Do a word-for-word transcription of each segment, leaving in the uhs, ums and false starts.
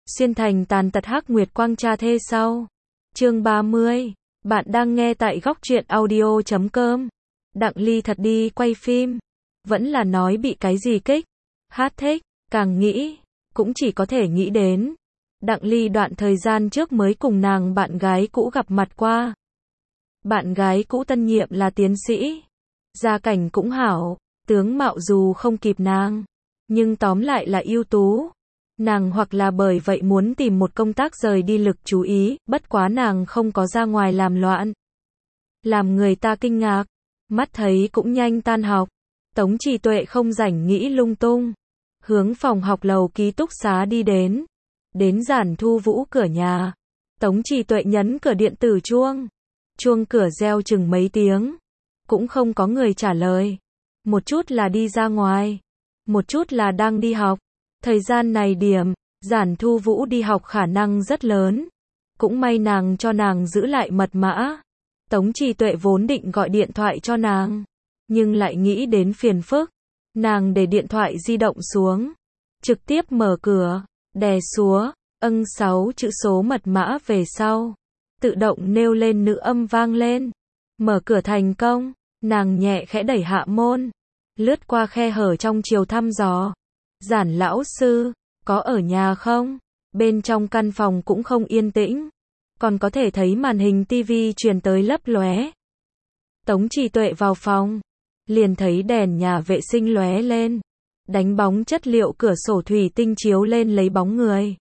Xuyên thành tàn tật hắc nguyệt quang cha thê sau. Chương ba mươi. Bạn đang nghe tại góc truyện audio chấm com. Đặng Ly thật đi quay phim. Vẫn là nói bị cái gì kích. Hát thích. Càng nghĩ, cũng chỉ có thể nghĩ đến. Đặng Ly đoạn thời gian trước mới cùng nàng bạn gái cũ gặp mặt qua. Bạn gái cũ tân nhiệm là tiến sĩ. Gia cảnh cũng hảo, tướng mạo dù không kịp nàng. Nhưng tóm lại là ưu tú. Nàng hoặc là bởi vậy muốn tìm một công tác rời đi lực chú ý, bất quá nàng không có ra ngoài làm loạn. Làm người ta kinh ngạc, mắt thấy cũng nhanh tan học. Tống Trì Tuệ không rảnh nghĩ lung tung. Hướng phòng học lầu ký túc xá đi đến. Đến Giản Thu Vũ cửa nhà. Tống Trì Tuệ nhấn cửa điện tử chuông. Chuông cửa reo chừng mấy tiếng. Cũng không có người trả lời. Một chút là đi ra ngoài. Một chút là đang đi học. Thời gian này điểm, Giản Thu Vũ đi học khả năng rất lớn. Cũng may nàng cho nàng giữ lại mật mã. Tống Trì Tuệ vốn định gọi điện thoại cho nàng. Nhưng lại nghĩ đến phiền phức. Nàng để điện thoại di động xuống. Trực tiếp mở cửa, đè xuống, âng sáu chữ số mật mã về sau. Tự động nêu lên nữ âm vang lên. Mở cửa thành công, nàng nhẹ khẽ đẩy hạ môn. Lướt qua khe hở trong chiều thăm dò. Giản lão sư, có ở nhà không? Bên trong căn phòng cũng không yên tĩnh. Còn có thể thấy màn hình tivi truyền tới lấp lóe. Tống Trì Tuệ vào phòng. Liền thấy đèn nhà vệ sinh lóe lên. Đánh bóng chất liệu cửa sổ thủy tinh chiếu lên lấy bóng người.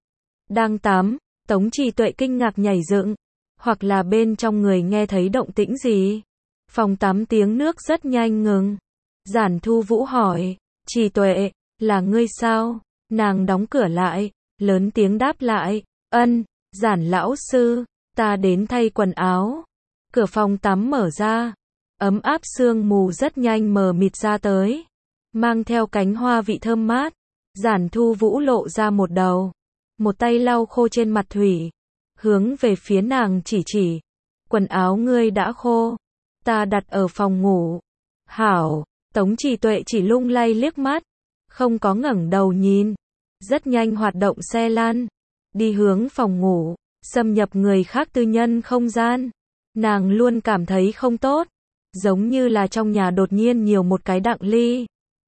Đang tắm, Tống Trì Tuệ kinh ngạc nhảy dựng. Hoặc là bên trong người nghe thấy động tĩnh gì. Phòng tắm tiếng nước rất nhanh ngừng. Giản Thu Vũ hỏi, Trì Tuệ, là ngươi sao? Nàng đóng cửa lại, lớn tiếng đáp lại, ân, Giản lão sư, ta đến thay quần áo. Cửa phòng tắm mở ra, ấm áp sương mù rất nhanh mờ mịt ra tới, mang theo cánh hoa vị thơm mát. Giản Thu Vũ lộ ra một đầu, một tay lau khô trên mặt thủy, hướng về phía nàng chỉ chỉ, quần áo ngươi đã khô, ta đặt ở phòng ngủ. Hảo, Tống Trì Tuệ chỉ lung lay liếc mắt, không có ngẩng đầu nhìn, rất nhanh hoạt động xe lăn, đi hướng phòng ngủ, xâm nhập người khác tư nhân không gian. Nàng luôn cảm thấy không tốt, giống như là trong nhà đột nhiên nhiều một cái Đặng Ly.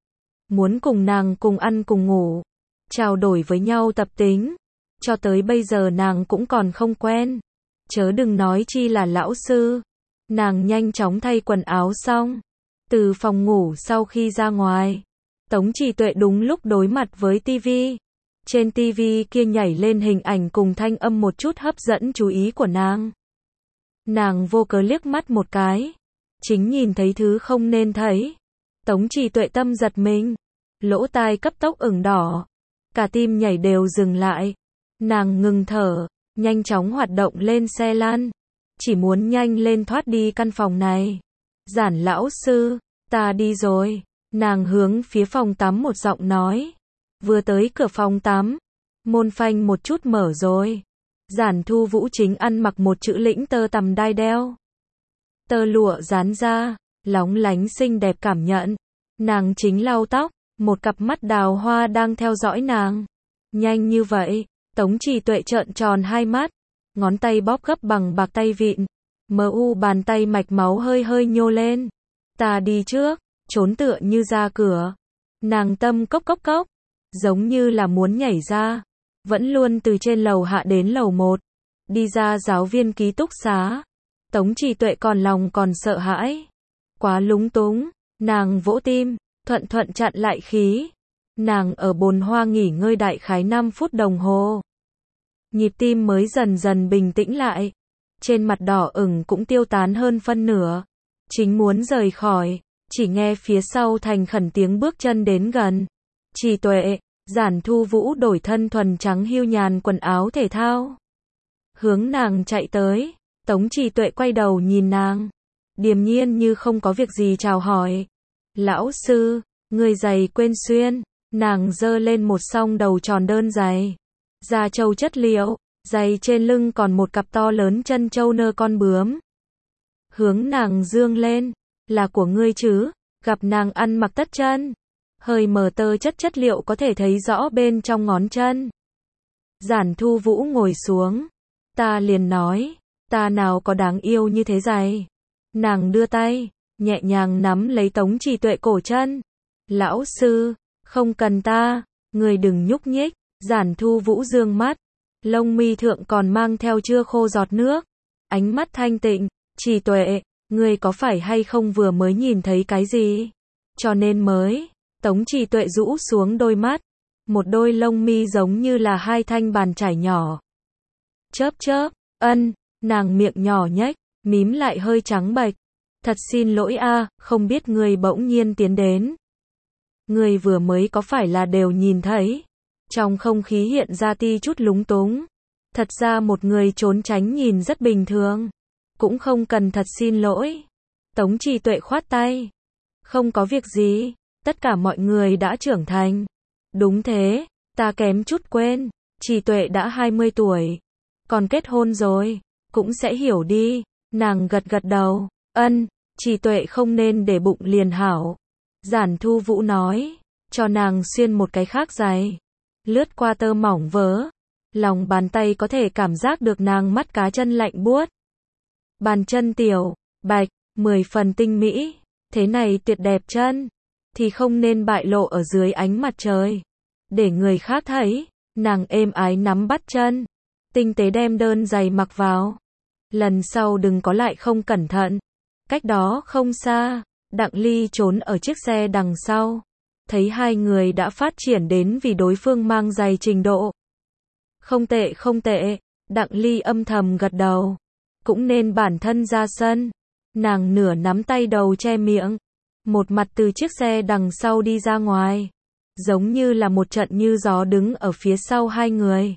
Muốn cùng nàng cùng ăn cùng ngủ, trao đổi với nhau tập tính, cho tới bây giờ nàng cũng còn không quen. Chớ đừng nói chi là lão sư. Nàng nhanh chóng thay quần áo xong, từ phòng ngủ sau khi ra ngoài. Tống Trì Tuệ đúng lúc đối mặt với tivi. Trên tivi kia nhảy lên hình ảnh cùng thanh âm một chút hấp dẫn chú ý của nàng. Nàng vô cớ liếc mắt một cái. Chính nhìn thấy thứ không nên thấy. Tống Trì Tuệ tâm giật mình. Lỗ tai cấp tốc ửng đỏ. Cả tim nhảy đều dừng lại. Nàng ngừng thở, nhanh chóng hoạt động lên xe lăn. Chỉ muốn nhanh lên thoát đi căn phòng này. Giản lão sư, ta đi rồi. Nàng hướng phía phòng tắm một giọng nói. Vừa tới cửa phòng tắm, môn phanh một chút mở rồi. Giản Thu Vũ chính ăn mặc một chữ lĩnh tơ tằm đai đeo. Tơ lụa dán ra, lóng lánh xinh đẹp cảm nhận. Nàng chính lau tóc, một cặp mắt đào hoa đang theo dõi nàng. Nhanh như vậy, Tống Trì Tuệ trợn tròn hai mắt, ngón tay bóp gấp bằng bạc tay vịn. Mờ u bàn tay mạch máu hơi hơi nhô lên. Ta đi trước. Trốn tựa như ra cửa. Nàng tâm cốc cốc cốc, giống như là muốn nhảy ra. Vẫn luôn từ trên lầu hạ đến lầu một. Đi ra giáo viên ký túc xá. Tống Trì Tuệ còn lòng còn sợ hãi. Quá lúng túng. Nàng vỗ tim, thuận thuận chặn lại khí. Nàng ở bồn hoa nghỉ ngơi đại khái năm phút đồng hồ. Nhịp tim mới dần dần bình tĩnh lại. Trên mặt đỏ ửng cũng tiêu tán hơn phân nửa. Chính muốn rời khỏi. Chỉ nghe phía sau thành khẩn tiếng bước chân đến gần. Trì Tuệ, Giản Thu Vũ đổi thân thuần trắng hưu nhàn quần áo thể thao. Hướng nàng chạy tới. Tống Trì Tuệ quay đầu nhìn nàng. Điềm nhiên như không có việc gì chào hỏi. Lão sư, người giày quên xuyên. Nàng giơ lên một song đầu tròn đơn giày. Da trâu chất liệu, giày trên lưng còn một cặp to lớn chân trâu nơ con bướm. Hướng nàng dương lên. Là của ngươi chứ? Gặp nàng ăn mặc tất chân. Hơi mờ tơ chất chất liệu có thể thấy rõ bên trong ngón chân. Giản Thu Vũ ngồi xuống. Ta liền nói, ta nào có đáng yêu như thế giày. Nàng đưa tay, nhẹ nhàng nắm lấy Tống Trì Tuệ cổ chân. Lão sư, không cần ta, người đừng nhúc nhích. Giản Thu Vũ dương mắt, lông mi thượng còn mang theo chưa khô giọt nước. Ánh mắt thanh tịnh, Trì Tuệ, người có phải hay không vừa mới nhìn thấy cái gì? Cho nên mới, Tống Trì Tuệ rũ xuống đôi mắt. Một đôi lông mi giống như là hai thanh bàn chải nhỏ. Chớp chớp, ân, nàng miệng nhỏ nhếch, mím lại hơi trắng bệch. Thật xin lỗi a, không biết người bỗng nhiên tiến đến. Người vừa mới có phải là đều nhìn thấy? Trong không khí hiện ra ti chút lúng túng. Thật ra một người trốn tránh nhìn rất bình thường. Cũng không cần thật xin lỗi. Tống Trì Tuệ khoát tay. Không có việc gì, tất cả mọi người đã trưởng thành. Đúng thế, ta kém chút quên. Trì Tuệ đã hai mươi tuổi. Còn kết hôn rồi, cũng sẽ hiểu đi. Nàng gật gật đầu. Ân, Trì Tuệ không nên để bụng liền hảo. Giản Thu Vũ nói, cho nàng xuyên một cái khác giày. Lướt qua tơ mỏng vớ. Lòng bàn tay có thể cảm giác được nàng mắt cá chân lạnh buốt. Bàn chân tiểu, bạch, mười phần tinh mỹ. Thế này tuyệt đẹp chân. Thì không nên bại lộ ở dưới ánh mặt trời. Để người khác thấy. Nàng êm ái nắm bắt chân. Tinh tế đem đơn giày mặc vào. Lần sau đừng có lại không cẩn thận. Cách đó không xa, Đặng Ly trốn ở chiếc xe đằng sau. Thấy hai người đã phát triển đến vì đối phương mang giày trình độ. Không tệ không tệ, Đặng Ly âm thầm gật đầu. Cũng nên bản thân ra sân. Nàng nửa nắm tay đầu che miệng. Một mặt từ chiếc xe đằng sau đi ra ngoài. Giống như là một trận như gió đứng ở phía sau hai người.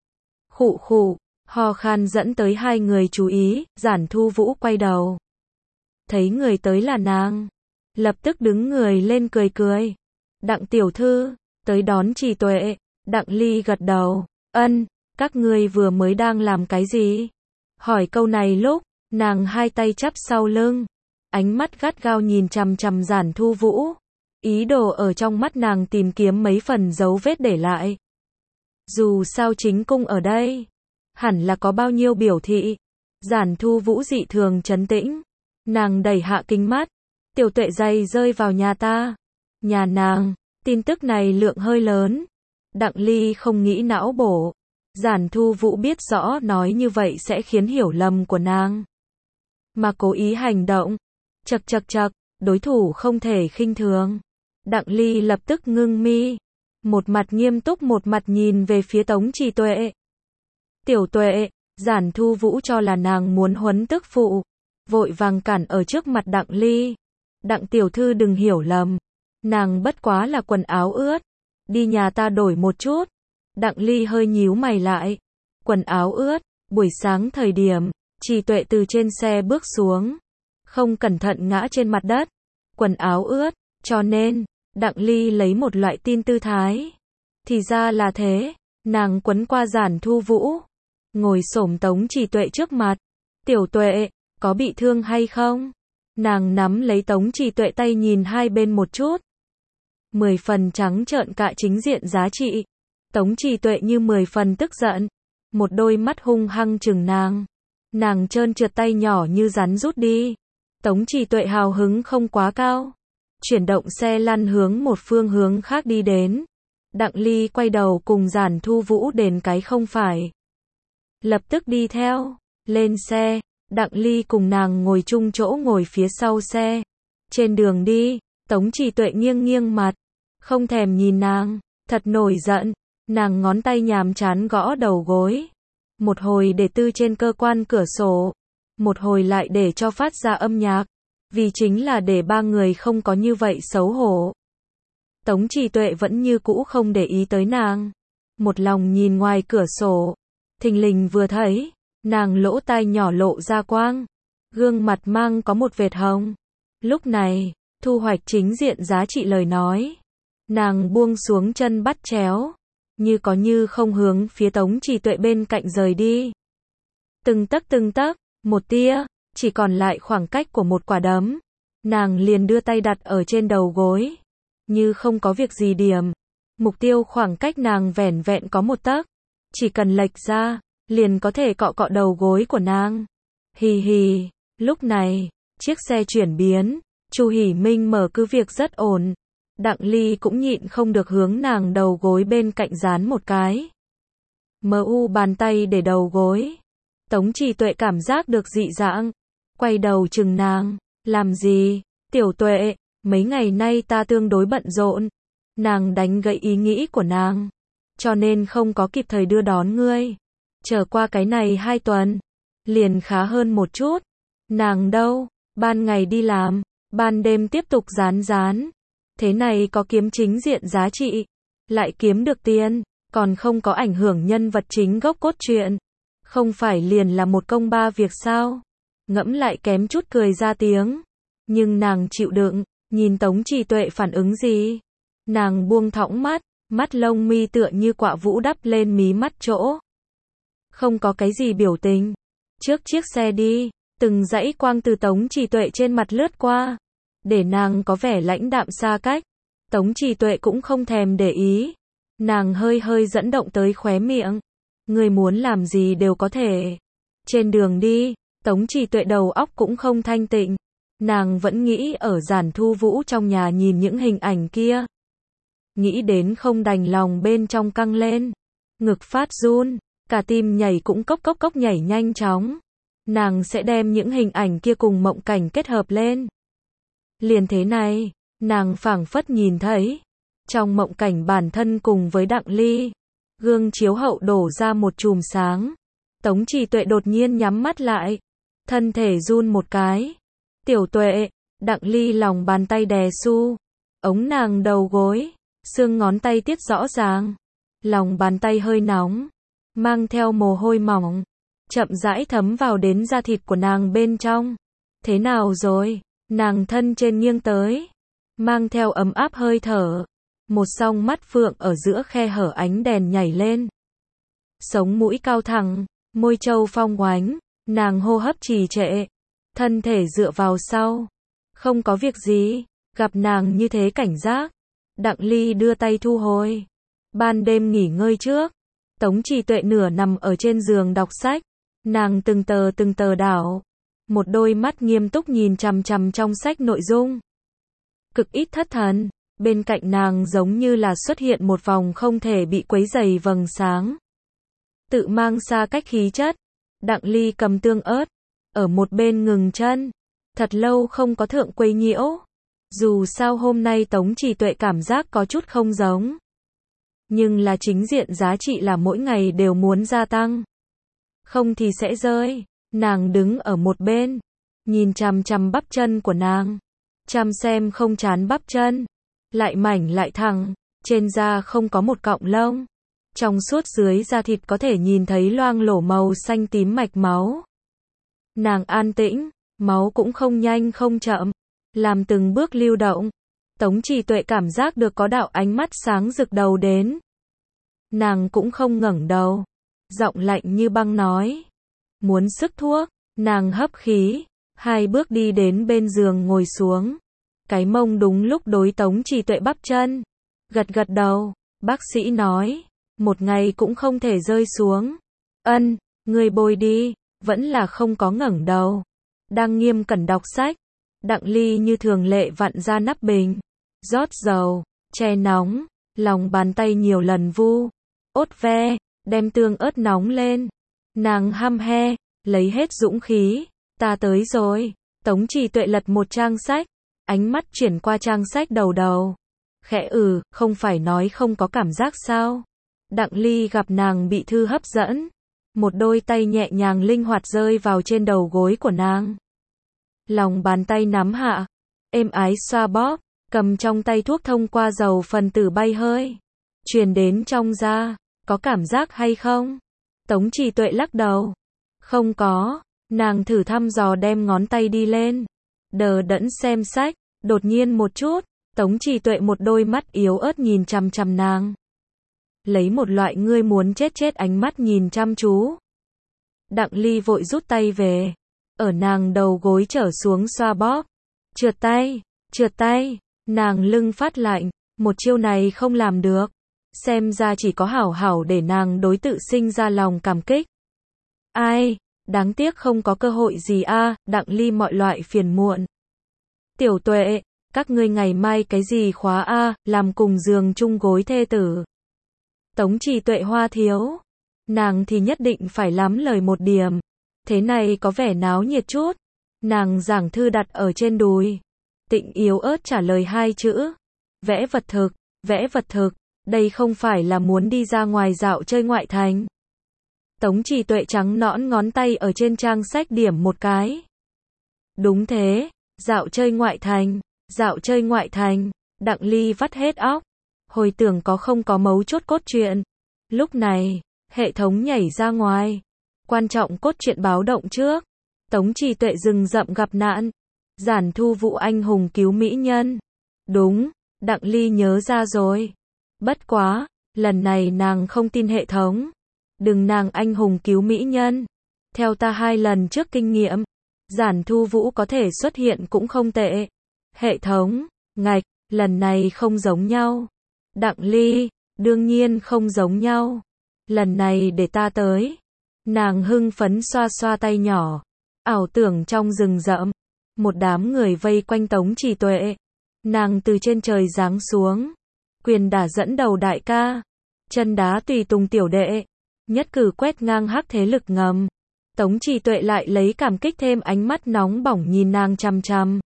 Khụ khụ, ho khan dẫn tới hai người chú ý, Giản Thu Vũ quay đầu. Thấy người tới là nàng. Lập tức đứng người lên cười cười. Đặng tiểu thư, tới đón Trì Tuệ. Đặng Ly gật đầu. Ân, các ngươi vừa mới đang làm cái gì? Hỏi câu này lúc, nàng hai tay chắp sau lưng. Ánh mắt gắt gao nhìn chằm chằm Giản Thu Vũ. Ý đồ ở trong mắt nàng tìm kiếm mấy phần dấu vết để lại. Dù sao chính cung ở đây, hẳn là có bao nhiêu biểu thị. Giản Thu Vũ dị thường trấn tĩnh. Nàng đẩy hạ kính mắt. Tiểu Tuệ giày rơi vào nhà ta. Nhà nàng, tin tức này lượng hơi lớn. Đặng Ly không nghĩ não bổ. Giản Thu Vũ biết rõ nói như vậy sẽ khiến hiểu lầm của nàng. Mà cố ý hành động. Chật chật chật, đối thủ không thể khinh thường. Đặng Ly lập tức ngưng mi. Một mặt nghiêm túc một mặt nhìn về phía Tống Trì Tuệ. Tiểu Tuệ, Giản Thu Vũ cho là nàng muốn huấn tức phụ. Vội vàng cản ở trước mặt Đặng Ly. Đặng tiểu thư đừng hiểu lầm. Nàng bất quá là quần áo ướt. Đi nhà ta đổi một chút. Đặng Ly hơi nhíu mày lại. Quần áo ướt, buổi sáng thời điểm, Trì Tuệ từ trên xe bước xuống. Không cẩn thận ngã trên mặt đất. Quần áo ướt, cho nên, Đặng Ly lấy một loại tin tư thái. Thì ra là thế, nàng quấn qua Giản Thu Vũ. Ngồi xổm Tống Trì Tuệ trước mặt. Tiểu Tuệ, có bị thương hay không? Nàng nắm lấy Tống Trì Tuệ tay nhìn hai bên một chút. Mười phần trắng trợn cạ chính diện giá trị. Tống Trì Tuệ như mười phần tức giận. Một đôi mắt hung hăng chừng nàng. Nàng trơn trượt tay nhỏ như rắn rút đi. Tống Trì Tuệ hào hứng không quá cao. Chuyển động xe lăn hướng một phương hướng khác đi đến. Đặng Ly quay đầu cùng Giản Thu Vũ đền cái không phải. Lập tức đi theo. Lên xe. Đặng Ly cùng nàng ngồi chung chỗ ngồi phía sau xe. Trên đường đi, Tống Trì Tuệ nghiêng nghiêng mặt. Không thèm nhìn nàng. Thật nổi giận. Nàng ngón tay nhàm chán gõ đầu gối. Một hồi để tư trên cơ quan cửa sổ. Một hồi lại để cho phát ra âm nhạc. Vì chính là để ba người không có như vậy xấu hổ. Tống Trì Tuệ vẫn như cũ không để ý tới nàng. Một lòng nhìn ngoài cửa sổ. Thình lình vừa thấy, nàng lỗ tai nhỏ lộ ra quang. Gương mặt mang có một vệt hồng. Lúc này, thu hoạch chính diện giá trị lời nói. Nàng buông xuống chân bắt chéo. Như có như không hướng phía Tống Trì Tuệ bên cạnh rời đi. Từng tấc từng tấc, một tia, chỉ còn lại khoảng cách của một quả đấm. Nàng liền đưa tay đặt ở trên đầu gối. Như không có việc gì điểm. Mục tiêu khoảng cách nàng vẻn vẹn có một tấc. chỉ cần lệch ra, liền có thể cọ cọ đầu gối của nàng. Hì hì, lúc này, chiếc xe chuyển biến, Chu Hỉ Minh mở cứ việc rất ổn. Đặng Ly cũng nhịn không được hướng nàng đầu gối bên cạnh dán một cái. Mờ u bàn tay để đầu gối. Tống Trì Tuệ cảm giác được dị dạng, quay đầu chừng nàng, làm gì, Tiểu Tuệ, mấy ngày nay ta tương đối bận rộn. Nàng đánh gãy ý nghĩ của nàng, cho nên không có kịp thời đưa đón ngươi. Trở qua cái này hai tuần, liền khá hơn một chút. Nàng đâu, ban ngày đi làm, ban đêm tiếp tục rán rán. Thế này có kiếm chính diện giá trị, lại kiếm được tiền, còn không có ảnh hưởng nhân vật chính gốc cốt truyện. Không phải liền là một công ba việc sao? Ngẫm lại kém chút cười ra tiếng. Nhưng nàng chịu đựng, nhìn Tống Trì Tuệ phản ứng gì. Nàng buông thõng mắt, mắt lông mi tựa như quạ vũ đắp lên mí mắt chỗ. Không có cái gì biểu tình. Trước chiếc xe đi, từng dãy quang từ Tống Trì Tuệ trên mặt lướt qua. Để nàng có vẻ lãnh đạm xa cách. Tống Trì Tuệ cũng không thèm để ý. Nàng hơi hơi dẫn động tới khóe miệng. Người muốn làm gì đều có thể. Trên đường đi, Tống Trì Tuệ đầu óc cũng không thanh tịnh. Nàng vẫn nghĩ ở Giản Thu Vũ trong nhà nhìn những hình ảnh kia. Nghĩ đến không đành lòng bên trong căng lên. Ngực phát run, cả tim nhảy cũng cốc cốc cốc nhảy nhanh chóng. Nàng sẽ đem những hình ảnh kia cùng mộng cảnh kết hợp lên. Liền thế này, nàng phảng phất nhìn thấy. Trong mộng cảnh bản thân cùng với Đặng Ly. Gương chiếu hậu đổ ra một chùm sáng. Tống Trì Tuệ đột nhiên nhắm mắt lại. Thân thể run một cái. Tiểu Tuệ, Đặng Ly lòng bàn tay đè su. Ống nàng đầu gối. Xương ngón tay tiết rõ ràng. Lòng bàn tay hơi nóng. Mang theo mồ hôi mỏng. Chậm rãi thấm vào đến da thịt của nàng bên trong. Thế nào rồi? Nàng thân trên nghiêng tới. Mang theo ấm áp hơi thở. Một song mắt phượng ở giữa khe hở ánh đèn nhảy lên. Sống mũi cao thẳng, môi trâu phong oánh, nàng hô hấp trì trệ, thân thể dựa vào sau. Không có việc gì, gặp nàng như thế cảnh giác. Đặng Ly đưa tay thu hồi. Ban đêm nghỉ ngơi trước, Tống Trì Tuệ nửa nằm ở trên giường đọc sách. Nàng từng tờ từng tờ đảo. Một đôi mắt nghiêm túc nhìn chằm chằm trong sách nội dung. Cực ít thất thần. Bên cạnh nàng giống như là xuất hiện một vòng không thể bị quấy rầy vầng sáng. Tự mang xa cách khí chất. Đặng Ly cầm tương ớt. Ở một bên ngừng chân. Thật lâu không có thượng quấy nhiễu. Dù sao hôm nay Tống Trì Tuệ cảm giác có chút không giống. Nhưng là chính diện giá trị là mỗi ngày đều muốn gia tăng. Không thì sẽ rơi. Nàng đứng ở một bên. Nhìn chằm chằm bắp chân của nàng. Chăm xem không chán bắp chân. Lại mảnh lại thẳng, trên da không có một cọng lông. Trong suốt dưới da thịt có thể nhìn thấy loang lổ màu xanh tím mạch máu. Nàng an tĩnh, máu cũng không nhanh không chậm, làm từng bước lưu động. Tống Trì Tuệ cảm giác được có đạo ánh mắt sáng rực đầu đến. Nàng cũng không ngẩng đầu, giọng lạnh như băng nói. Muốn sức thuốc, nàng hấp khí, hai bước đi đến bên giường ngồi xuống. Cái mông đúng lúc đối Tống Trì Tuệ bắp chân. Gật gật đầu, bác sĩ nói, một ngày cũng không thể rơi xuống. Ân, người bôi đi, vẫn là không có ngẩng đầu. Đang nghiêm cẩn đọc sách. Đặng Ly như thường lệ vặn ra nắp bình. Rót dầu, che nóng, lòng bàn tay nhiều lần vu. Ốt ve, đem tương ớt nóng lên. Nàng hăm he, lấy hết dũng khí. Ta tới rồi. Tống Trì Tuệ lật một trang sách. Ánh mắt chuyển qua trang sách đầu đầu. Khẽ ừ, không phải nói không có cảm giác sao. Đặng Ly gặp nàng bị thư hấp dẫn. Một đôi tay nhẹ nhàng linh hoạt rơi vào trên đầu gối của nàng. Lòng bàn tay nắm hạ. Êm ái xoa bóp. Cầm trong tay thuốc thông qua dầu phần tử bay hơi. Truyền đến trong da. Có cảm giác hay không? Tống Trì Tuệ lắc đầu. Không có. Nàng thử thăm dò đem ngón tay đi lên. Đờ đẫn xem sách, đột nhiên một chút, Tống Trì Tuệ một đôi mắt yếu ớt nhìn chằm chằm nàng. Lấy một loại ngươi muốn chết chết ánh mắt nhìn chăm chú. Đặng Ly vội rút tay về, ở nàng đầu gối trở xuống xoa bóp. Trượt tay, trượt tay, nàng lưng phát lạnh, một chiêu này không làm được. xem ra chỉ có hảo hảo để nàng đối tự sinh ra lòng cảm kích. Ai, đáng tiếc không có cơ hội gì a, Đặng Ly mọi loại phiền muộn. Tiểu Tuệ, các ngươi ngày mai cái gì khóa a, làm cùng giường chung gối thê tử. Tống Trì Tuệ hoa thiếu. Nàng thì nhất định phải lắm lời một điểm. Thế này có vẻ náo nhiệt chút. Nàng giảng thư đặt ở trên đùi. Tịnh yếu ớt trả lời hai chữ. Vẽ vật thực, vẽ vật thực, đây không phải là muốn đi ra ngoài dạo chơi ngoại thành. Tống Trì Tuệ trắng nõn ngón tay ở trên trang sách điểm một cái. Đúng thế, dạo chơi ngoại thành, dạo chơi ngoại thành, Đặng Ly vắt hết óc. Hồi tưởng có không có mấu chốt cốt truyện. Lúc này, hệ thống nhảy ra ngoài. Quan trọng cốt truyện báo động trước. Tống Trì Tuệ rừng rậm gặp nạn. Giản Thu Vũ anh hùng cứu mỹ nhân. Đúng, Đặng Ly nhớ ra rồi. Bất quá, lần này nàng không tin hệ thống. Đừng nàng anh hùng cứu mỹ nhân. Theo ta hai lần trước kinh nghiệm, Giản Thu Vũ có thể xuất hiện cũng không tệ. Hệ thống, ngạch, lần này không giống nhau. Đặng Ly, đương nhiên không giống nhau. Lần này để ta tới. Nàng hưng phấn xoa xoa tay nhỏ. Ảo tưởng trong rừng rậm, một đám người vây quanh Tống Trì Tuệ. Nàng từ trên trời giáng xuống. Quyền đả dẫn đầu đại ca. Chân đá tùy tùng tiểu đệ. Nhất cử quét ngang hắc thế lực ngầm. Tống Trì Tuệ lại lấy cảm kích thêm ánh mắt nóng bỏng nhìn nàng chằm chằm.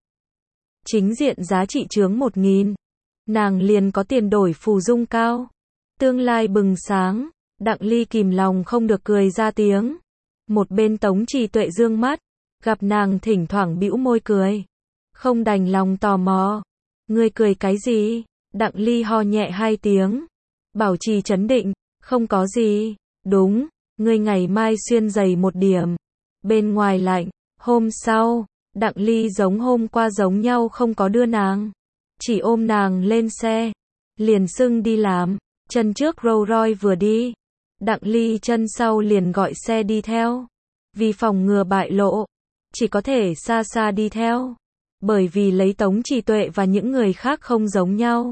Chính diện giá trị chướng một nghìn. Nàng liền có tiền đổi phù dung cao. Tương lai bừng sáng. Đặng Ly kìm lòng không được cười ra tiếng. Một bên Tống Trì Tuệ dương mắt. Gặp nàng thỉnh thoảng bĩu môi cười. Không đành lòng tò mò. Ngươi cười cái gì? Đặng Ly ho nhẹ hai tiếng. Bảo trì trấn định. Không có gì. Đúng, ngươi ngày mai xuyên giày một điểm. Bên ngoài lạnh. Hôm sau, Đặng Ly giống hôm qua giống nhau không có đưa nàng. Chỉ ôm nàng lên xe. Liền xưng đi làm. Chân trước Rolls Royce vừa đi. Đặng Ly chân sau liền gọi xe đi theo. Vì phòng ngừa bại lộ. Chỉ có thể xa xa đi theo. Bởi vì lấy Tống Trì Tuệ và những người khác không giống nhau.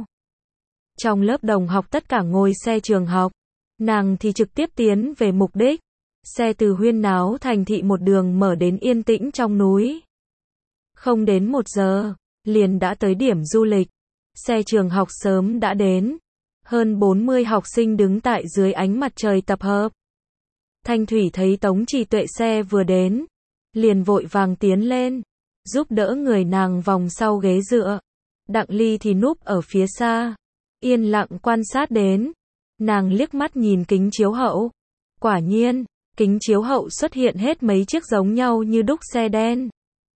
Trong lớp đồng học tất cả ngồi xe trường học. Nàng thì trực tiếp tiến về mục đích. Xe từ huyên náo thành thị một đường mở đến yên tĩnh trong núi. Không đến một giờ, liền đã tới điểm du lịch. Xe trường học sớm đã đến. Hơn bốn mươi học sinh đứng tại dưới ánh mặt trời tập hợp. Thanh Thủy thấy Tống Trì Tuệ xe vừa đến. Liền vội vàng tiến lên. Giúp đỡ người nàng vòng sau ghế dựa. Đặng Ly thì núp ở phía xa. Yên lặng quan sát đến. Nàng liếc mắt nhìn kính chiếu hậu. Quả nhiên, kính chiếu hậu xuất hiện hết mấy chiếc giống nhau như đúc xe đen.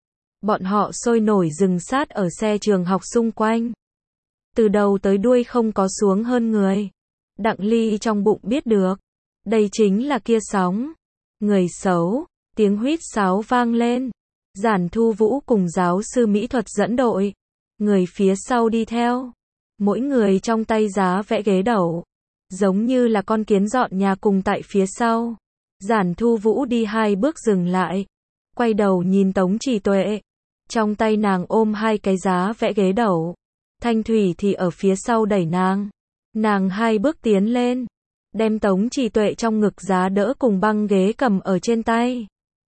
Bọn họ sôi nổi dừng sát ở xe trường học xung quanh. Từ đầu tới đuôi không có xuống hơn người. Đặng Ly trong bụng biết được. Đây chính là kia sóng. Người xấu. Tiếng huýt sáo vang lên. Giản Thu Vũ cùng giáo sư mỹ thuật dẫn đội. Người phía sau đi theo. Mỗi người trong tay giá vẽ ghế đẩu. Giống như là con kiến dọn nhà cùng tại phía sau. Giản Thu Vũ đi hai bước dừng lại. Quay đầu nhìn Tống Trì Tuệ. Trong tay nàng ôm hai cái giá vẽ ghế đẩu. Thanh Thủy thì ở phía sau đẩy nàng. Nàng hai bước tiến lên. Đem Tống Trì Tuệ trong ngực giá đỡ cùng băng ghế cầm ở trên tay.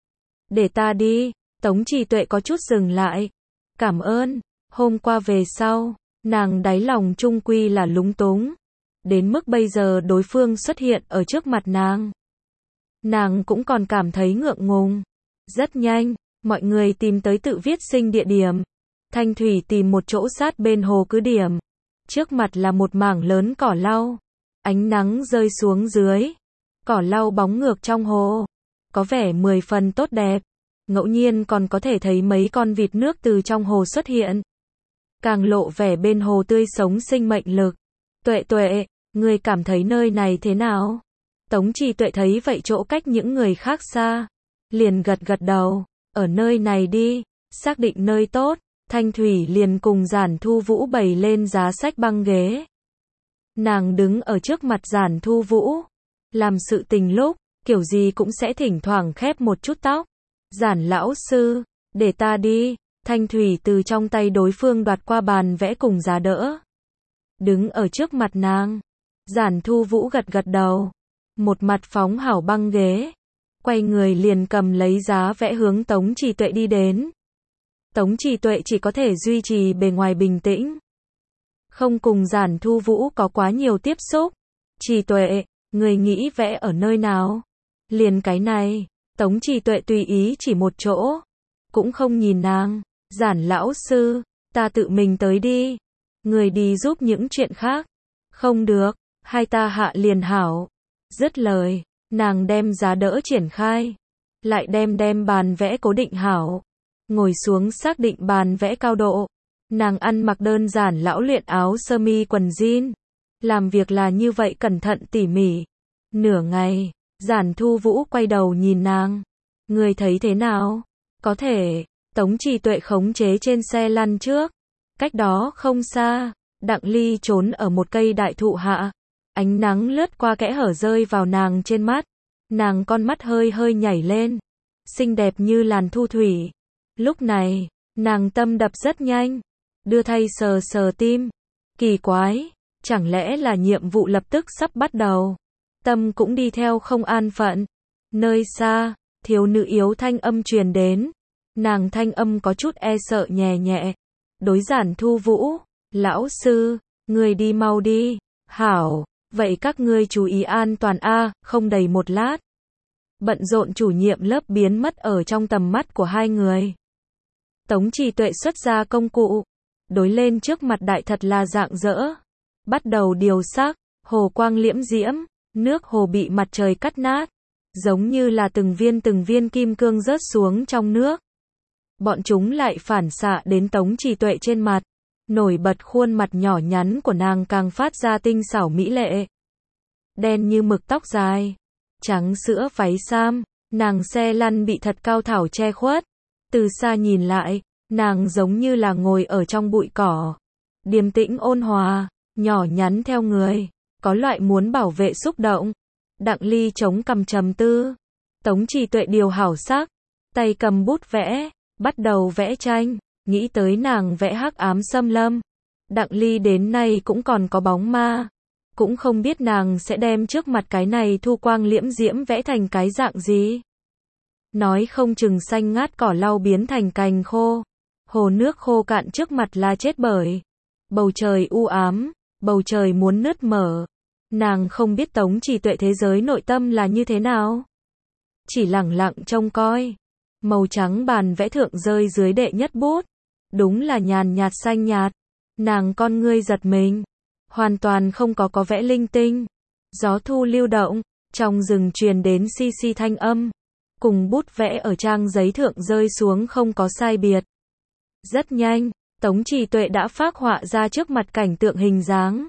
Để ta đi. Tống Trì Tuệ có chút dừng lại. Cảm ơn. Hôm qua về sau, nàng đáy lòng chung quy là lúng túng. Đến mức bây giờ đối phương xuất hiện ở trước mặt nàng. Nàng cũng còn cảm thấy ngượng ngùng. Rất nhanh, mọi người tìm tới tự viết sinh địa điểm. Thanh Thủy tìm một chỗ sát bên hồ cứ điểm. Trước mặt là một mảng lớn cỏ lau. Ánh nắng rơi xuống dưới. Cỏ lau bóng ngược trong hồ. Có vẻ mười phần tốt đẹp. Ngẫu nhiên còn có thể thấy mấy con vịt nước từ trong hồ xuất hiện. Càng lộ vẻ bên hồ tươi sống sinh mệnh lực. Tuệ Tuệ, ngươi cảm thấy nơi này thế nào? Tống Trì Tuệ thấy vậy chỗ cách những người khác xa. Liền gật gật đầu. Ở nơi này đi. Xác định nơi tốt. Thanh Thủy liền cùng Giản Thu Vũ bày lên giá sách băng ghế. Nàng đứng ở trước mặt Giản Thu Vũ. Làm sự tình lúc, kiểu gì cũng sẽ thỉnh thoảng khép một chút tóc. Giản lão sư, để ta đi. Thanh Thủy từ trong tay đối phương đoạt qua bàn vẽ cùng giá đỡ. Đứng ở trước mặt nàng. Giản Thu Vũ gật gật đầu, một mặt phóng hảo băng ghế, quay người liền cầm lấy giá vẽ hướng Tống Trì Tuệ đi đến. Tống Trì Tuệ chỉ có thể duy trì bề ngoài bình tĩnh, không cùng Giản Thu Vũ có quá nhiều tiếp xúc. Trì Tuệ, người nghĩ vẽ ở nơi nào? Liền cái này. Tống Trì Tuệ tùy ý chỉ một chỗ, cũng không nhìn nàng. Giản lão sư, ta tự mình tới đi. Người đi giúp những chuyện khác. Không được, hai ta hạ liền hảo. Dứt lời, nàng đem giá đỡ triển khai, lại đem đem bàn vẽ cố định hảo, ngồi xuống xác định bàn vẽ cao độ. Nàng ăn mặc đơn giản lão luyện áo sơ mi quần jean, làm việc là như vậy cẩn thận tỉ mỉ. Nửa ngày, Giản Thu Vũ quay đầu nhìn nàng. Người thấy thế nào? Có thể. Tống Trì Tuệ khống chế trên xe lăn trước. Cách đó không xa, Đặng Ly trốn ở một cây đại thụ hạ. Ánh nắng lướt qua kẽ hở rơi vào nàng trên mắt. Nàng con mắt hơi hơi nhảy lên, xinh đẹp như làn thu thủy. Lúc này, nàng tâm đập rất nhanh, đưa tay sờ sờ tim. Kỳ quái, chẳng lẽ là nhiệm vụ lập tức sắp bắt đầu? Tâm cũng đi theo không an phận. Nơi xa, thiếu nữ yếu thanh âm truyền đến. Nàng thanh âm có chút e sợ nhẹ nhẹ. Đối Giản Thu Vũ, lão sư, người đi mau đi. Hảo, vậy các ngươi chú ý an toàn a. Không đầy một lát, bận rộn chủ nhiệm lớp biến mất ở trong tầm mắt của hai người. Tống Trì Tuệ xuất ra công cụ, đối lên trước mặt đại thật là rạng rỡ. Bắt đầu điều sắc, hồ quang liễm diễm, nước hồ bị mặt trời cắt nát, giống như là từng viên từng viên kim cương rớt xuống trong nước. Bọn chúng lại phản xạ đến Tống Trì Tuệ trên mặt. Nổi bật khuôn mặt nhỏ nhắn của nàng càng phát ra tinh xảo mỹ lệ. Đen như mực tóc dài, trắng sữa váy sam, nàng xe lăn bị thật cao thảo che khuất. Từ xa nhìn lại, nàng giống như là ngồi ở trong bụi cỏ, điềm tĩnh ôn hòa, nhỏ nhắn theo người, có loại muốn bảo vệ xúc động. Đặng Ly chống cằm trầm tư. Tống Trì Tuệ điều hảo sắc, tay cầm bút vẽ, bắt đầu vẽ tranh. Nghĩ tới nàng vẽ hắc ám xâm lâm, Đặng Ly đến nay cũng còn có bóng ma, cũng không biết nàng sẽ đem trước mặt cái này thu quang liễm diễm vẽ thành cái dạng gì. Nói không chừng xanh ngát cỏ lau biến thành cành khô, hồ nước khô cạn trước mặt là chết bởi. Bầu trời u ám, bầu trời muốn nứt mở. Nàng không biết Tống Trì Tuệ thế giới nội tâm là như thế nào, chỉ lẳng lặng trông coi. Màu trắng bàn vẽ thượng rơi dưới đệ nhất bút, đúng là nhàn nhạt xanh nhạt. Nàng con ngươi giật mình, hoàn toàn không có có vẽ linh tinh. Gió thu lưu động, trong rừng truyền đến xi xi thanh âm, cùng bút vẽ ở trang giấy thượng rơi xuống không có sai biệt. Rất nhanh, Tống Trì Tuệ đã phác họa ra trước mặt cảnh tượng hình dáng.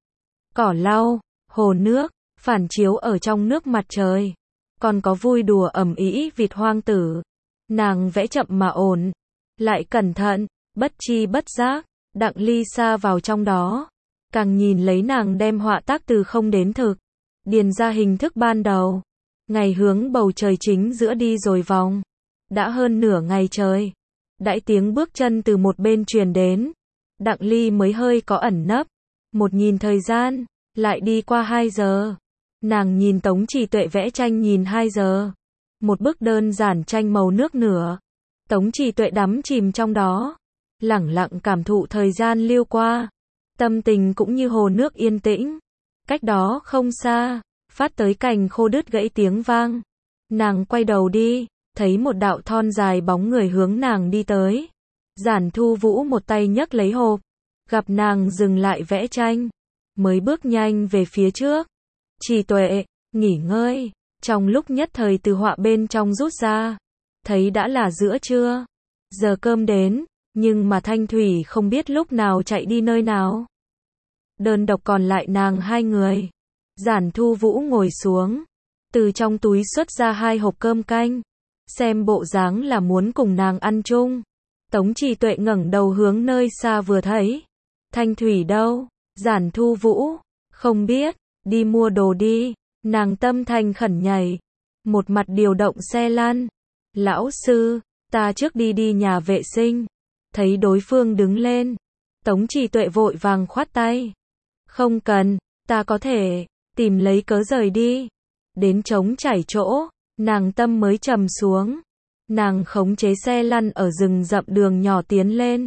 Cỏ lau, hồ nước, phản chiếu ở trong nước mặt trời, còn có vui đùa ầm ĩ vịt hoang tử. Nàng vẽ chậm mà ổn, lại cẩn thận, bất chi bất giác, Đặng Ly xa vào trong đó. Càng nhìn lấy nàng đem họa tác từ không đến thực, điền ra hình thức ban đầu. Ngày hướng bầu trời chính giữa đi rồi vòng. Đã hơn nửa ngày trời. Đãi tiếng bước chân từ một bên truyền đến. Đặng Ly mới hơi có ẩn nấp. Một nhìn thời gian, lại đi qua hai giờ. Nàng nhìn Tống Trì Tuệ vẽ tranh nhìn hai giờ. Một bức đơn giản tranh màu nước nửa. Tống Trì Tuệ đắm chìm trong đó, lẳng lặng cảm thụ thời gian lưu qua. Tâm tình cũng như hồ nước yên tĩnh. Cách đó không xa, phát tới cành khô đứt gãy tiếng vang. Nàng quay đầu đi, thấy một đạo thon dài bóng người hướng nàng đi tới. Giản Thu Vũ một tay nhấc lấy hộp, gặp nàng dừng lại vẽ tranh, mới bước nhanh về phía trước. Trì Tuệ, nghỉ ngơi. Trong lúc nhất thời từ họa bên trong rút ra, thấy đã là giữa trưa, giờ cơm đến, nhưng mà Thanh Thủy không biết lúc nào chạy đi nơi nào. Đơn độc còn lại nàng hai người. Giản Thu Vũ ngồi xuống, từ trong túi xuất ra hai hộp cơm canh, xem bộ dáng là muốn cùng nàng ăn chung. Tống Trì Tuệ ngẩng đầu hướng nơi xa vừa thấy. Thanh Thủy đâu? Giản Thu Vũ, không biết, đi mua đồ đi. Nàng tâm thành khẩn nhảy, một mặt điều động xe lăn. Lão sư, ta trước đi đi nhà vệ sinh. Thấy đối phương đứng lên, Tống Trì Tuệ vội vàng khoát tay. Không cần, ta có thể tìm lấy cớ rời đi. Đến trống trải chỗ, nàng tâm mới trầm xuống. Nàng khống chế xe lăn ở rừng rậm đường nhỏ tiến lên.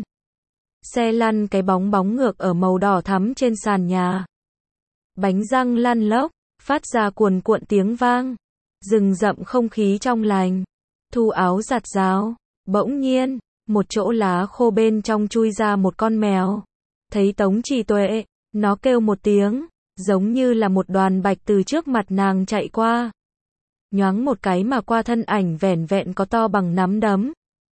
Xe lăn cái bóng bóng ngược ở màu đỏ thắm trên sàn nhà. Bánh răng lăn lóc, phát ra cuồn cuộn tiếng vang. Rừng rậm không khí trong lành. Thu áo giặt rào. Bỗng nhiên, một chỗ lá khô bên trong chui ra một con mèo. Thấy Tống Trì Tuệ, nó kêu một tiếng, giống như là một đoàn bạch từ trước mặt nàng chạy qua. Nhoáng một cái mà qua thân ảnh vẻn vẹn có to bằng nắm đấm.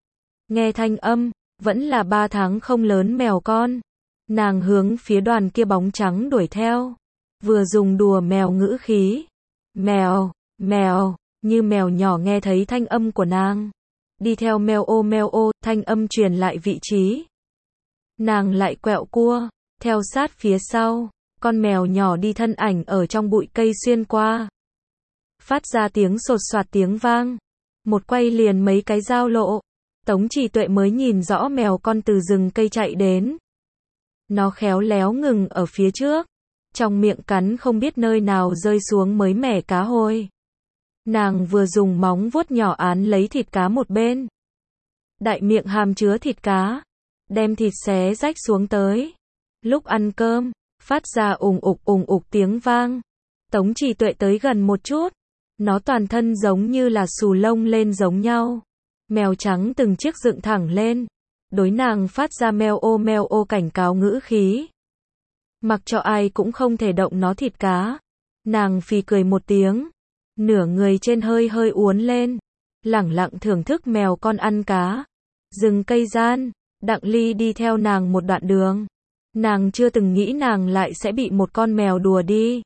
Nghe thanh âm, vẫn là ba tháng không lớn mèo con. Nàng hướng phía đoàn kia bóng trắng đuổi theo. Vừa dùng đùa mèo ngữ khí. Mèo, mèo, như mèo nhỏ nghe thấy thanh âm của nàng. Đi theo mèo ô mèo ô, thanh âm truyền lại vị trí. Nàng lại quẹo cua, theo sát phía sau. Con mèo nhỏ đi thân ảnh ở trong bụi cây xuyên qua. Phát ra tiếng sột soạt tiếng vang. Một quay liền mấy cái giao lộ. Tống Trì Tuệ mới nhìn rõ mèo con từ rừng cây chạy đến. Nó khéo léo ngừng ở phía trước. Trong miệng cắn không biết nơi nào rơi xuống mới mẻ cá hôi. Nàng vừa dùng móng vuốt nhỏ án lấy thịt cá một bên. Đại miệng hàm chứa thịt cá. Đem thịt xé rách xuống tới. Lúc ăn cơm, phát ra ùng ục ùng ục tiếng vang. Tống Trì Tuệ tới gần một chút. Nó toàn thân giống như là xù lông lên giống nhau. Mèo trắng từng chiếc dựng thẳng lên. Đối nàng phát ra meo ô meo ô cảnh cáo ngữ khí. Mặc cho ai cũng không thể động nó thịt cá. Nàng phì cười một tiếng. Nửa người trên hơi hơi uốn lên. Lẳng lặng thưởng thức mèo con ăn cá. Rừng cây gian, Đặng Ly đi theo nàng một đoạn đường. Nàng chưa từng nghĩ nàng lại sẽ bị một con mèo đùa đi.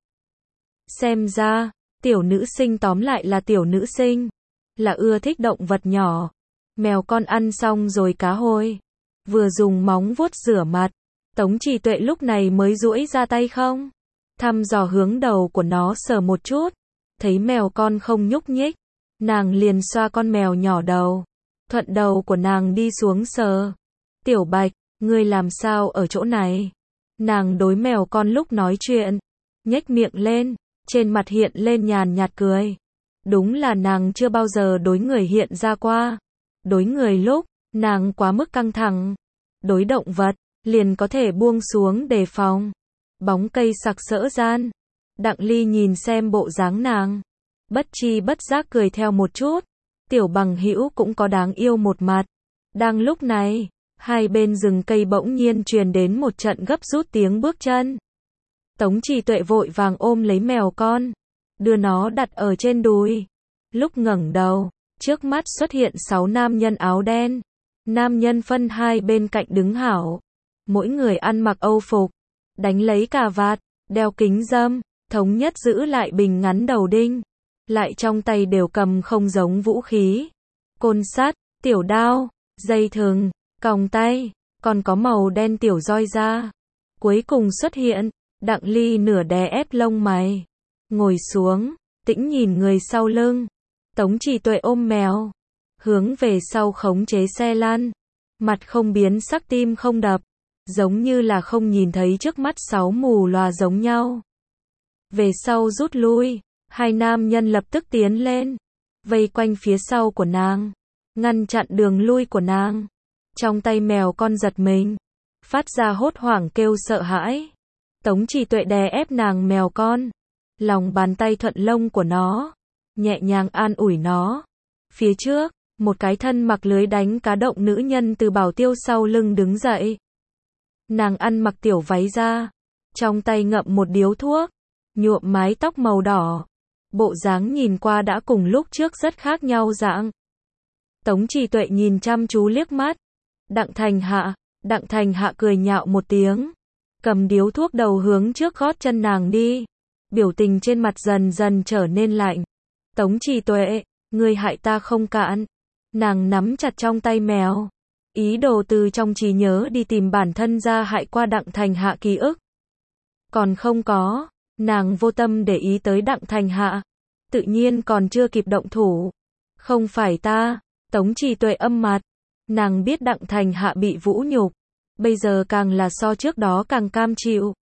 Xem ra, tiểu nữ sinh tóm lại là tiểu nữ sinh. Là ưa thích động vật nhỏ. Mèo con ăn xong rồi cá hôi. Vừa dùng móng vuốt rửa mặt. Tống Trì Tuệ lúc này mới duỗi ra tay không. Thăm dò hướng đầu của nó sờ một chút. Thấy mèo con không nhúc nhích. Nàng liền xoa con mèo nhỏ đầu. Thuận đầu của nàng đi xuống sờ. Tiểu Bạch, ngươi làm sao ở chỗ này? Nàng đối mèo con lúc nói chuyện. Nhếch miệng lên. Trên mặt hiện lên nhàn nhạt cười. Đúng là nàng chưa bao giờ đối người hiện ra qua. Đối người lúc, nàng quá mức căng thẳng. Đối động vật, liền có thể buông xuống đề phòng. Bóng cây sặc sỡ gian. Đặng Ly nhìn xem bộ dáng nàng. Bất chi bất giác cười theo một chút. Tiểu bằng hữu cũng có đáng yêu một mặt. Đang lúc này, hai bên rừng cây bỗng nhiên truyền đến một trận gấp rút tiếng bước chân. Tống Trì Tuệ vội vàng ôm lấy mèo con. Đưa nó đặt ở trên đùi. Lúc ngẩng đầu, trước mắt xuất hiện sáu nam nhân áo đen. Nam nhân phân hai bên cạnh đứng hảo. Mỗi người ăn mặc âu phục. Đánh lấy cà vạt, đeo kính râm. Thống nhất giữ lại bình ngắn đầu đinh. Lại trong tay đều cầm không giống vũ khí. Côn sắt, tiểu đao, dây thừng, còng tay. Còn có màu đen tiểu roi da. Cuối cùng xuất hiện. Đặng Ly nửa đè ép lông mày. Ngồi xuống, tĩnh nhìn người sau lưng. Tống Trì Tuệ ôm mèo. Hướng về sau khống chế xe lăn. Mặt không biến sắc tim không đập. Giống như là không nhìn thấy trước mắt sáu mù lòa giống nhau. Về sau rút lui. Hai nam nhân lập tức tiến lên. Vây quanh phía sau của nàng. Ngăn chặn đường lui của nàng. Trong tay mèo con giật mình. Phát ra hốt hoảng kêu sợ hãi. Tống Trì Tuệ đè ép nàng mèo con. Lòng bàn tay thuận lông của nó. Nhẹ nhàng an ủi nó. Phía trước, một cái thân mặc lưới đánh cá động nữ nhân từ bảo tiêu sau lưng đứng dậy. Nàng ăn mặc tiểu váy da. Trong tay ngậm một điếu thuốc. Nhuộm mái tóc màu đỏ. Bộ dáng nhìn qua đã cùng lúc trước rất khác nhau dạng. Tống Trì Tuệ nhìn chăm chú liếc mắt. Đặng Thành Hạ. Đặng Thành Hạ cười nhạo một tiếng. Cầm điếu thuốc đầu hướng trước gót chân nàng đi. Biểu tình trên mặt dần dần trở nên lạnh. Tống Trì Tuệ, ngươi hại ta không cạn. Nàng nắm chặt trong tay mèo. Ý đồ từ trong trí nhớ đi tìm bản thân ra hại qua Đặng Thành Hạ ký ức. Còn không có. Nàng vô tâm để ý tới Đặng Thành Hạ. Tự nhiên còn chưa kịp động thủ. Không phải ta. Tống Trì Tuệ âm mặt. Nàng biết Đặng Thành Hạ bị vũ nhục. Bây giờ càng là so trước đó càng cam chịu.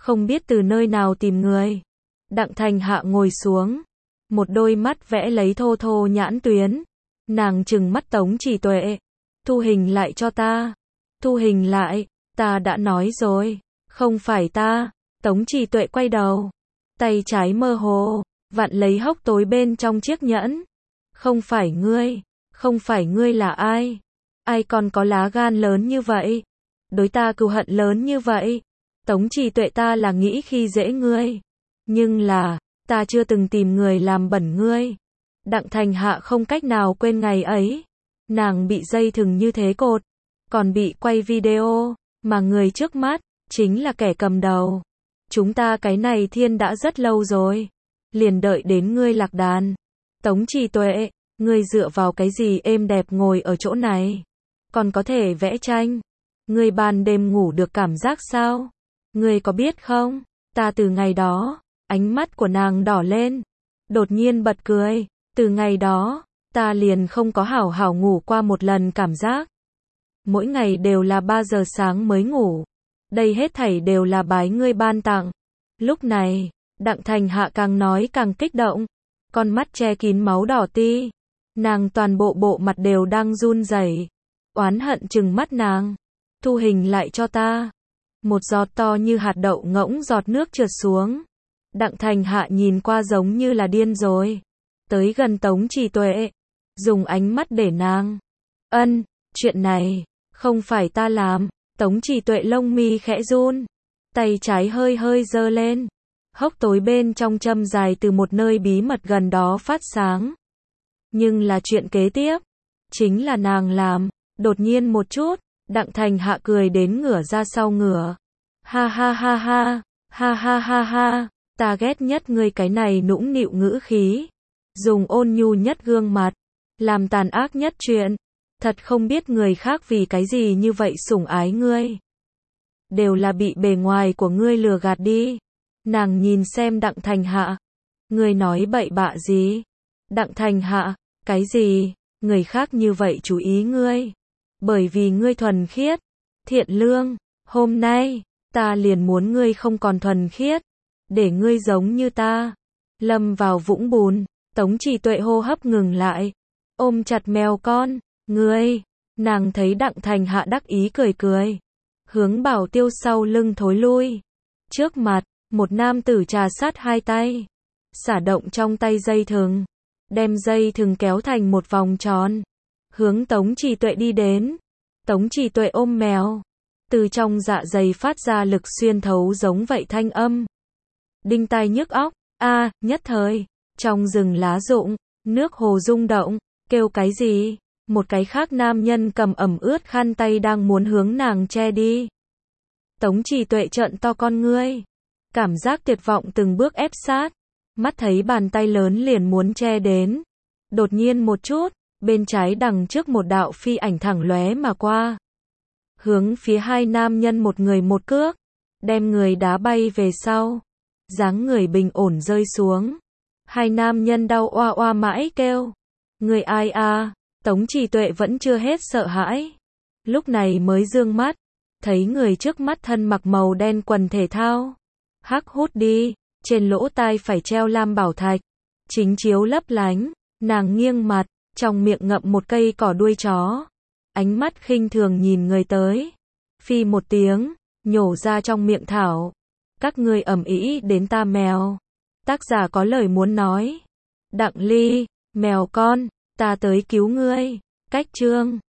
không biết từ nơi nào tìm người. Đặng Thành Hạ ngồi xuống, một đôi mắt vẽ lấy thô thô nhãn tuyến. Nàng trừng mắt Tống Chỉ Tuệ. Thu hình lại cho ta. Thu hình lại, ta đã nói rồi, không phải ta. Tống Chỉ Tuệ quay đầu, tay trái mơ hồ, vặn lấy hốc tối bên trong chiếc nhẫn. Không phải ngươi, không phải ngươi là ai? Ai còn có lá gan lớn như vậy? Đối ta cừu hận lớn như vậy? Tống Chỉ Tuệ, ta là nghĩ khi dễ ngươi. Nhưng là, ta chưa từng tìm người làm bẩn ngươi. Đặng Thành Hạ không cách nào quên ngày ấy. Nàng bị dây thừng như thế cột, còn bị quay video, mà người trước mắt, chính là kẻ cầm đầu. Chúng ta cái này thiên đã rất lâu rồi. Liền đợi đến ngươi lạc đàn. Tống Chỉ Tuệ, ngươi dựa vào cái gì êm đẹp ngồi ở chỗ này? Còn có thể vẽ tranh. Ngươi ban đêm ngủ được cảm giác sao? Ngươi có biết không? Ta từ ngày đó, ánh mắt của nàng đỏ lên. Đột nhiên bật cười. Từ ngày đó, ta liền không có hảo hảo ngủ qua một lần cảm giác. Mỗi ngày đều là ba giờ sáng mới ngủ. Đây hết thảy đều là bái ngươi ban tặng. Lúc này, Đặng Thành Hạ càng nói càng kích động. Con mắt che kín máu đỏ ti. Nàng toàn bộ bộ mặt đều đang run rẩy. Oán hận trừng mắt nàng. Thu hình lại cho ta. Một giọt to như hạt đậu ngỗng giọt nước trượt xuống. Đặng Thành Hạ nhìn qua giống như là điên rồi. Tới gần Tống Chỉ Tuệ. Dùng ánh mắt để nàng. Ân, chuyện này, không phải ta làm. Tống Chỉ Tuệ lông mi khẽ run. Tay trái hơi hơi giơ lên. Hốc tối bên trong châm dài từ một nơi bí mật gần đó phát sáng. Nhưng là chuyện kế tiếp. Chính là nàng làm. Đột nhiên một chút. Đặng Thành Hạ cười đến ngửa ra sau ngửa. Ha ha ha ha. Ha ha ha ha. Ta ghét nhất ngươi cái này nũng nịu ngữ khí. Dùng ôn nhu nhất gương mặt. Làm tàn ác nhất chuyện. Thật không biết người khác vì cái gì như vậy sủng ái ngươi. Đều là bị bề ngoài của ngươi lừa gạt đi. Nàng nhìn xem Đặng Thành Hạ. Ngươi nói bậy bạ gì? Đặng Thành Hạ, cái gì? Người khác như vậy chú ý ngươi. Bởi vì ngươi thuần khiết, thiện lương. Hôm nay, ta liền muốn ngươi không còn thuần khiết. Để ngươi giống như ta. Lâm vào vũng bùn. Tống Chỉ Tuệ hô hấp ngừng lại. Ôm chặt mèo con. Ngươi. Nàng thấy Đặng Thành Hạ đắc ý cười cười. Hướng Bảo Tiêu sau lưng thối lui. Trước mặt, một nam tử trà sát hai tay. Xả động trong tay dây thừng. Đem dây thừng kéo thành một vòng tròn. Hướng Tống Chỉ Tuệ đi đến. Tống Chỉ Tuệ ôm mèo. Từ trong dạ dày phát ra lực xuyên thấu giống vậy thanh âm. Đinh tai nhức óc. A, à, nhất thời. Trong rừng lá rụng, nước hồ rung động. Kêu cái gì? Một cái khác nam nhân cầm ẩm ướt khăn tay đang muốn hướng nàng che đi. Tống Chỉ Tuệ trợn to con ngươi. Cảm giác tuyệt vọng từng bước ép sát. Mắt thấy bàn tay lớn liền muốn che đến. Đột nhiên một chút, bên trái đằng trước một đạo phi ảnh thẳng lóe mà qua. Hướng phía hai nam nhân một người một cước. Đem người đá bay về sau. Dáng người bình ổn rơi xuống. Hai nam nhân đau oa oa mãi kêu. Người ai à? Tống Chỉ Tuệ vẫn chưa hết sợ hãi. Lúc này mới dương mắt. Thấy người trước mắt thân mặc màu đen quần thể thao. Hắc hút đi. Trên lỗ tai phải treo lam bảo thạch. Chính chiếu lấp lánh. Nàng nghiêng mặt. Trong miệng ngậm một cây cỏ đuôi chó. Ánh mắt khinh thường nhìn người tới. Phi một tiếng. Nhổ ra trong miệng thảo. Các ngươi ầm ĩ đến ta mèo. Tác giả có lời muốn nói. Đặng Ly. Mèo con. Ta tới cứu ngươi. Cách chương.